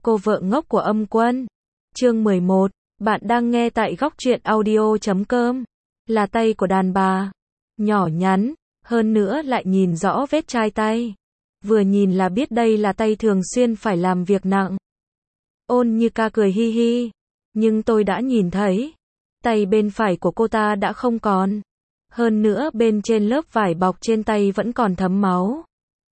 Cô vợ ngốc của Âm Quân. Chương 11. Bạn đang nghe tại góc truyện audio.com. Là tay của đàn bà. Nhỏ nhắn, hơn nữa lại nhìn rõ vết chai tay. Vừa nhìn là biết đây là tay thường xuyên phải làm việc nặng. Ôn Như Ca cười hi hi. Nhưng tôi đã nhìn thấy. Tay bên phải của cô ta đã không còn. Hơn nữa bên trên lớp vải bọc trên tay vẫn còn thấm máu.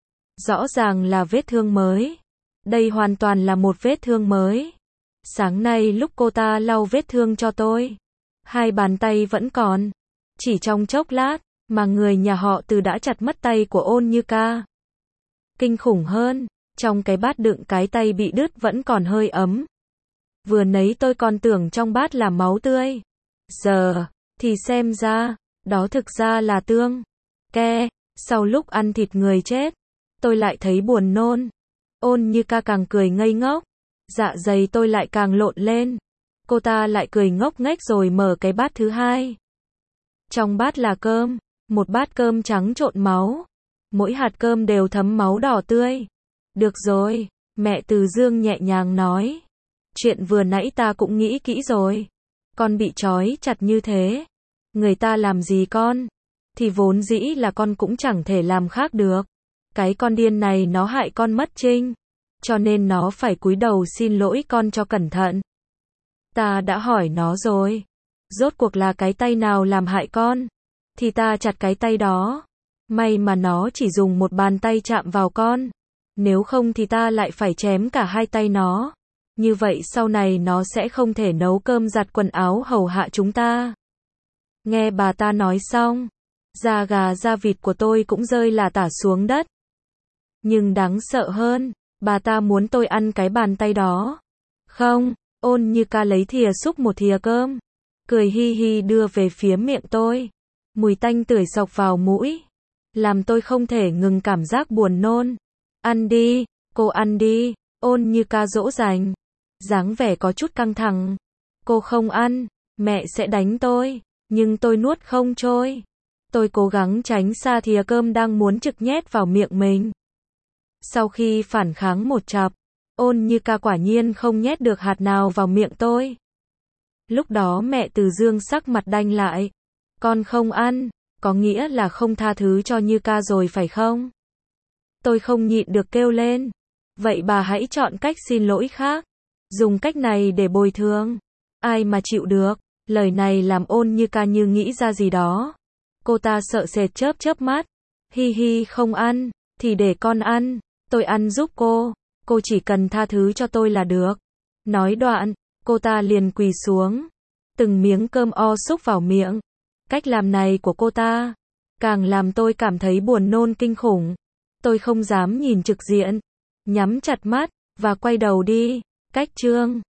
Rõ ràng là vết thương mới. Đây hoàn toàn là một vết thương mới. Sáng nay lúc cô ta lau vết thương cho tôi, hai bàn tay vẫn còn. Chỉ trong chốc lát, mà người nhà họ Từ đã chặt mất tay của Ôn Như Ca. Kinh khủng hơn, trong cái bát đựng cái tay bị đứt vẫn còn hơi ấm. Vừa nấy tôi còn tưởng trong bát là máu tươi. Giờ, thì xem ra, đó thực ra là tương. Sau lúc ăn thịt người chết, tôi lại thấy buồn nôn. Ôn Như Ca càng cười ngây ngốc. Dạ dày tôi lại càng lộn lên. Cô ta lại cười ngốc nghếch rồi mở cái bát thứ hai. Trong bát là cơm. Một bát cơm trắng trộn máu. Mỗi hạt cơm đều thấm máu đỏ tươi. Được rồi, mẹ Từ Dương nhẹ nhàng nói. Chuyện vừa nãy ta cũng nghĩ kỹ rồi. Con bị trói chặt như thế. Người ta làm gì con? Thì vốn dĩ là con cũng chẳng thể làm khác được. Cái con điên này nó hại con mất Trinh. Cho nên nó phải cúi đầu xin lỗi con cho cẩn thận. Ta đã hỏi nó rồi. Rốt cuộc là cái tay nào làm hại con? Thì ta chặt cái tay đó. May mà nó chỉ dùng một bàn tay chạm vào con. Nếu không thì ta lại phải chém cả hai tay nó. Như vậy sau này nó sẽ không thể nấu cơm giặt quần áo hầu hạ chúng ta. Nghe bà ta nói xong, da gà da vịt của tôi cũng rơi lả tả xuống đất. Nhưng đáng sợ hơn, bà ta muốn tôi ăn cái bàn tay đó. Không, Ôn Như Ca lấy thìa xúc một thìa cơm. Cười hi hi đưa về phía miệng tôi. Mùi tanh tưởi xộc vào mũi. Làm tôi không thể ngừng cảm giác buồn nôn. Ăn đi, cô ăn đi. Ôn Như Ca dỗ dành. Dáng vẻ có chút căng thẳng. Cô không ăn, mẹ sẽ đánh tôi. Nhưng tôi nuốt không trôi. Tôi cố gắng tránh xa thìa cơm đang muốn trực nhét vào miệng mình. Sau khi phản kháng một chặp, Ôn Như Ca quả nhiên không nhét được hạt nào vào miệng tôi. Lúc đó mẹ Từ Dương sắc mặt đanh lại. Con không ăn, có nghĩa là không tha thứ cho Như Ca rồi phải không? Tôi không nhịn được kêu lên. Vậy bà hãy chọn cách xin lỗi khác. Dùng cách này để bồi thường. Ai mà chịu được. Lời này làm Ôn Như Ca như nghĩ ra gì đó. Cô ta sợ sệt chớp chớp mắt. Hi hi không ăn, thì để con ăn. Tôi ăn giúp cô chỉ cần tha thứ cho tôi là được. Nói đoạn, cô ta liền quỳ xuống. Từng miếng cơm o xúc vào miệng. Cách làm này của cô ta, càng làm tôi cảm thấy buồn nôn kinh khủng. Tôi không dám nhìn trực diện. Nhắm chặt mắt, và quay đầu đi. Cách chương